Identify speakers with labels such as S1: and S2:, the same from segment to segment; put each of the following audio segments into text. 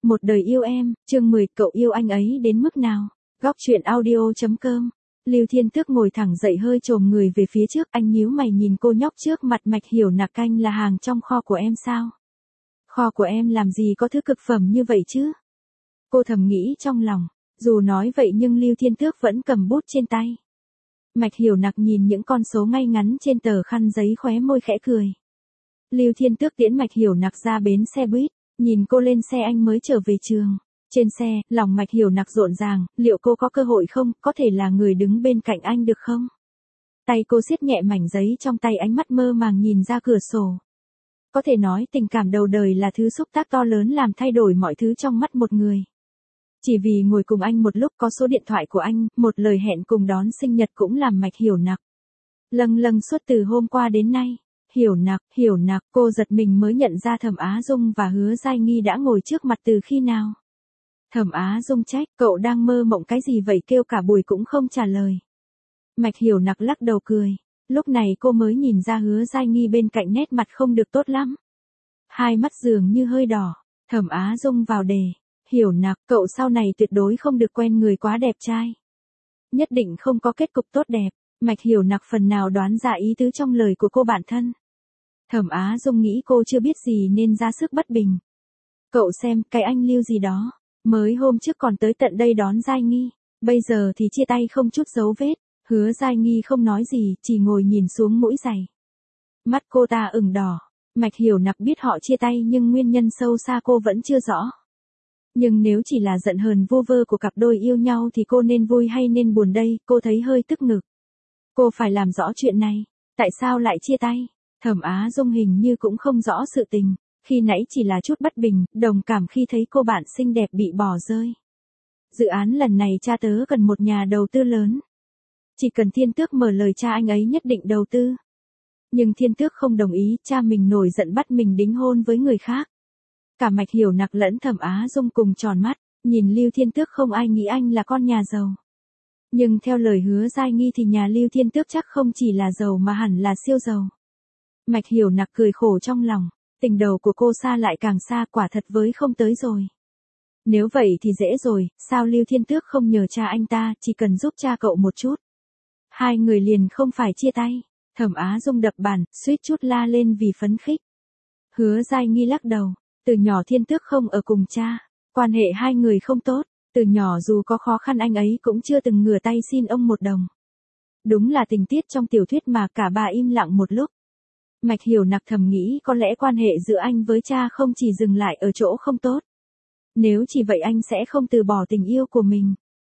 S1: Một đời yêu em, chương 10, cậu yêu anh ấy đến mức nào? Góc truyện audio.com. Lưu Thiên Tước ngồi thẳng dậy hơi chồm người về phía trước, anh nhíu mày nhìn cô nhóc trước mặt. Mạch Hiểu Nặc canh là hàng trong kho của em sao? Kho của em làm gì có thứ cực phẩm như vậy chứ? Cô thầm nghĩ trong lòng, dù nói vậy nhưng Lưu Thiên Tước vẫn cầm bút trên tay. Mạch Hiểu Nặc nhìn những con số ngay ngắn trên tờ khăn giấy khóe môi khẽ cười. Lưu Thiên Tước tiễn Mạch Hiểu Nặc ra bến xe buýt, nhìn cô lên xe anh mới trở về trường. Trên xe, lòng Mạch Hiểu Nặc rộn ràng, liệu cô có cơ hội không, có thể là người đứng bên cạnh anh được không? Tay cô siết nhẹ mảnh giấy trong tay, ánh mắt mơ màng nhìn ra cửa sổ. Có thể nói tình cảm đầu đời là thứ xúc tác to lớn làm thay đổi mọi thứ trong mắt một người. Chỉ vì ngồi cùng anh một lúc, có số điện thoại của anh, một lời hẹn cùng đón sinh nhật cũng làm Mạch Hiểu Nặc lâng lâng suốt từ hôm qua đến nay. Hiểu Nặc, cô giật mình mới nhận ra Thẩm Á Dung và Hứa Giai Nghi đã ngồi trước mặt từ khi nào. Thẩm Á Dung trách, cậu đang mơ mộng cái gì vậy, kêu cả buổi cũng không trả lời. Mạch Hiểu Nặc lắc đầu cười, lúc này cô mới nhìn ra Hứa Giai Nghi bên cạnh nét mặt không được tốt lắm. Hai mắt dường như hơi đỏ. Thẩm Á Dung vào đề, Hiểu Nặc, cậu sau này tuyệt đối không được quen người quá đẹp trai. Nhất định không có kết cục tốt đẹp. Mạch Hiểu Nặc phần nào đoán ra ý tứ trong lời của cô bạn thân. Thẩm Á Dung nghĩ cô chưa biết gì nên ra sức bất bình. Cậu xem, cái anh Lưu gì đó, mới hôm trước còn tới tận đây đón Giai Nghi, bây giờ thì chia tay không chút dấu vết. Hứa Giai Nghi không nói gì, chỉ ngồi nhìn xuống mũi giày. Mắt cô ta ửng đỏ. Mạch Hiểu Nặc biết họ chia tay nhưng nguyên nhân sâu xa cô vẫn chưa rõ. Nhưng nếu chỉ là giận hờn vô vơ của cặp đôi yêu nhau thì cô nên vui hay nên buồn đây, cô thấy hơi tức ngực. Cô phải làm rõ chuyện này, tại sao lại chia tay? Thẩm Á Dung hình như cũng không rõ sự tình, khi nãy chỉ là chút bất bình, đồng cảm khi thấy cô bạn xinh đẹp bị bỏ rơi. Dự án lần này cha tớ cần một nhà đầu tư lớn. Chỉ cần Thiên Tước mở lời cha anh ấy nhất định đầu tư. Nhưng Thiên Tước không đồng ý, cha mình nổi giận bắt mình đính hôn với người khác. Cả Mạch Hiểu Nặc lẫn Thẩm Á Dung cùng tròn mắt, nhìn Lưu Thiên Tước không ai nghĩ anh là con nhà giàu. Nhưng theo lời Hứa Giai Nghi thì nhà Lưu Thiên Tước chắc không chỉ là giàu mà hẳn là siêu giàu. Mạch Hiểu Nặc cười khổ trong lòng, tình đầu của cô xa lại càng xa, quả thật với không tới rồi. Nếu vậy thì dễ rồi, sao Lưu Thiên Tước không nhờ cha anh ta, chỉ cần giúp cha cậu một chút. Hai người liền không phải chia tay. Thẩm Á Dung đập bàn, suýt chút la lên vì phấn khích. Hứa Giai Nghi lắc đầu, từ nhỏ Thiên Tước không ở cùng cha, quan hệ hai người không tốt, từ nhỏ dù có khó khăn anh ấy cũng chưa từng ngửa tay xin ông một đồng. Đúng là tình tiết trong tiểu thuyết mà. Cả ba im lặng một lúc. Mạch Hiểu Nặc thầm nghĩ có lẽ quan hệ giữa anh với cha không chỉ dừng lại ở chỗ không tốt. Nếu chỉ vậy anh sẽ không từ bỏ tình yêu của mình.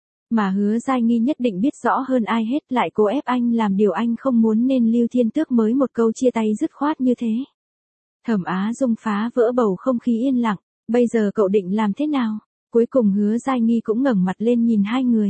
S1: Mà Hứa Giai Nghi nhất định biết rõ hơn ai hết, lại cố ép anh làm điều anh không muốn nên Lưu Thiên Tước mới một câu chia tay dứt khoát như thế. Thẩm Á Dung phá vỡ bầu không khí yên lặng, bây giờ cậu định làm thế nào? Cuối cùng Hứa Giai Nghi cũng ngẩng mặt lên nhìn hai người.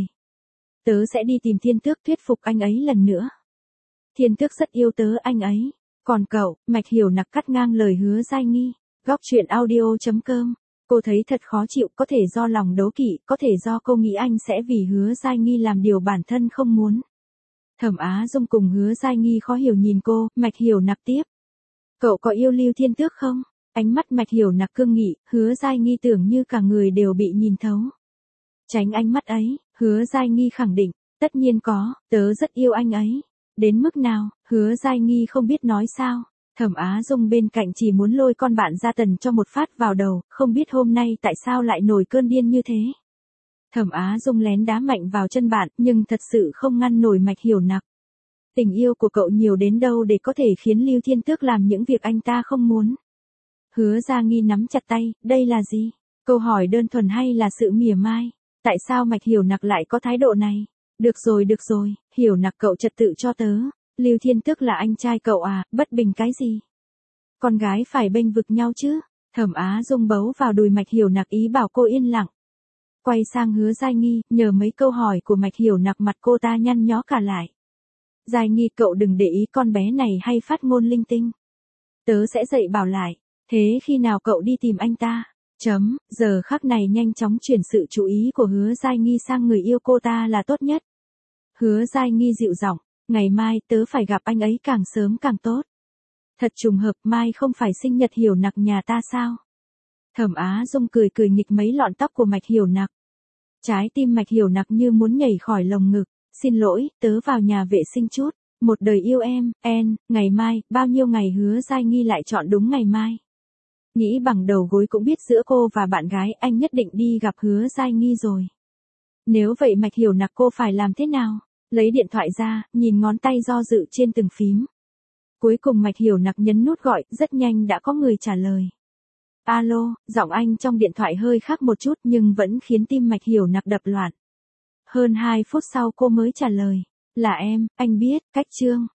S1: Tớ sẽ đi tìm Thiên Tước thuyết phục anh ấy lần nữa. Thiên Tước rất yêu tớ anh ấy. Còn cậu? Mạch Hiểu Nặc cắt ngang lời Hứa Giai Nghi. Góc truyện audio.com. Cô thấy thật khó chịu, có thể do lòng đố kỵ, có thể do cô nghĩ anh sẽ vì Hứa Giai Nghi làm điều bản thân không muốn. Thẩm Á Dung cùng Hứa Giai Nghi khó hiểu nhìn cô. Mạch Hiểu Nặc tiếp. Cậu có yêu Lưu Thiên Tước không? Ánh mắt Mạch Hiểu Nặc cương nghị, Hứa Giai Nghi tưởng như cả người đều bị nhìn thấu. Tránh ánh mắt ấy, Hứa Giai Nghi khẳng định, tất nhiên có, tớ rất yêu anh ấy. Đến mức nào? Hứa Giai Nghi không biết nói sao. Thẩm Á Dung bên cạnh chỉ muốn lôi con bạn Gia Tần cho một phát vào đầu, không biết hôm nay tại sao lại nổi cơn điên như thế. Thẩm Á Dung lén đá mạnh vào chân bạn, nhưng thật sự không ngăn nổi Mạch Hiểu Nặc. Tình yêu của cậu nhiều đến đâu để có thể khiến Lưu Thiên Tước làm những việc anh ta không muốn. Hứa Giai Nghi nắm chặt tay, đây là gì? Câu hỏi đơn thuần hay là sự mỉa mai? Tại sao Mạch Hiểu Nặc lại có thái độ này? Được rồi, Hiểu Nặc cậu trật tự cho tớ. Lưu Thiên Tước là anh trai cậu à, bất bình cái gì? Con gái phải bênh vực nhau chứ? Thẩm Á Dung bấu vào đùi Mạch Hiểu Nặc ý bảo cô yên lặng. Quay sang Hứa Giai Nghi, nhờ mấy câu hỏi của Mạch Hiểu Nặc mặt cô ta nhăn nhó cả lại. Giai Nghi cậu đừng để ý con bé này hay phát ngôn linh tinh. Tớ sẽ dạy bảo lại. Thế khi nào cậu đi tìm anh ta? Giờ khắc này nhanh chóng chuyển sự chú ý của Hứa Giai Nghi sang người yêu cô ta là tốt nhất. Hứa Giai Nghi dịu giọng, ngày mai tớ phải gặp anh ấy càng sớm càng tốt. Thật trùng hợp, mai không phải sinh nhật Hiểu Nặc nhà ta sao? Thẩm Á Dung cười cười nghịch mấy lọn tóc của Mạch Hiểu Nặc. Trái tim Mạch Hiểu Nặc như muốn nhảy khỏi lồng ngực. Xin lỗi, tớ vào nhà vệ sinh chút. Một đời yêu em, ngày mai, bao nhiêu ngày Hứa Giai Nghi lại chọn đúng ngày mai. Nghĩ bằng đầu gối cũng biết giữa cô và bạn gái anh nhất định đi gặp Hứa Giai Nghi rồi. Nếu vậy Mạch Hiểu Nặc cô phải làm thế nào? Lấy điện thoại ra, nhìn ngón tay do dự trên từng phím. Cuối cùng Mạch Hiểu Nặc nhấn nút gọi, rất nhanh đã có người trả lời. Alo, giọng anh trong điện thoại hơi khác một chút nhưng vẫn khiến tim Mạch Hiểu Nặc đập loạn. Hơn 2 phút sau cô mới trả lời. Là em, anh biết, cách Trương.